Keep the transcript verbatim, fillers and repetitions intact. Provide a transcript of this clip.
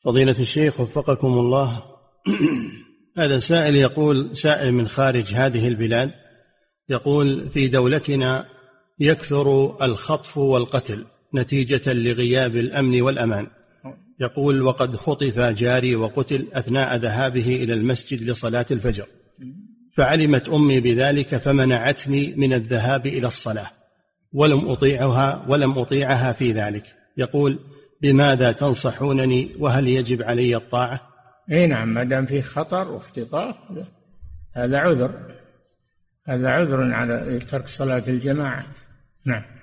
فضيلة الشيخ وفقكم الله، هذا سائل يقول، سائل من خارج هذه البلاد، يقول: في دولتنا يكثر الخطف والقتل نتيجة لغياب الأمن والأمان. يقول: وقد خطف جاري وقتل أثناء ذهابه إلى المسجد لصلاة الفجر، فعلمت أمي بذلك فمنعتني من الذهاب إلى الصلاة، ولم أطيعها ولم أطيعها في ذلك. يقول: بماذا تنصحونني، وهل يجب علي الطاعة؟ اي نعم، ما دام فيه خطر واختطاف هذا عذر، هذا عذر على ترك صلاة الجماعة. نعم.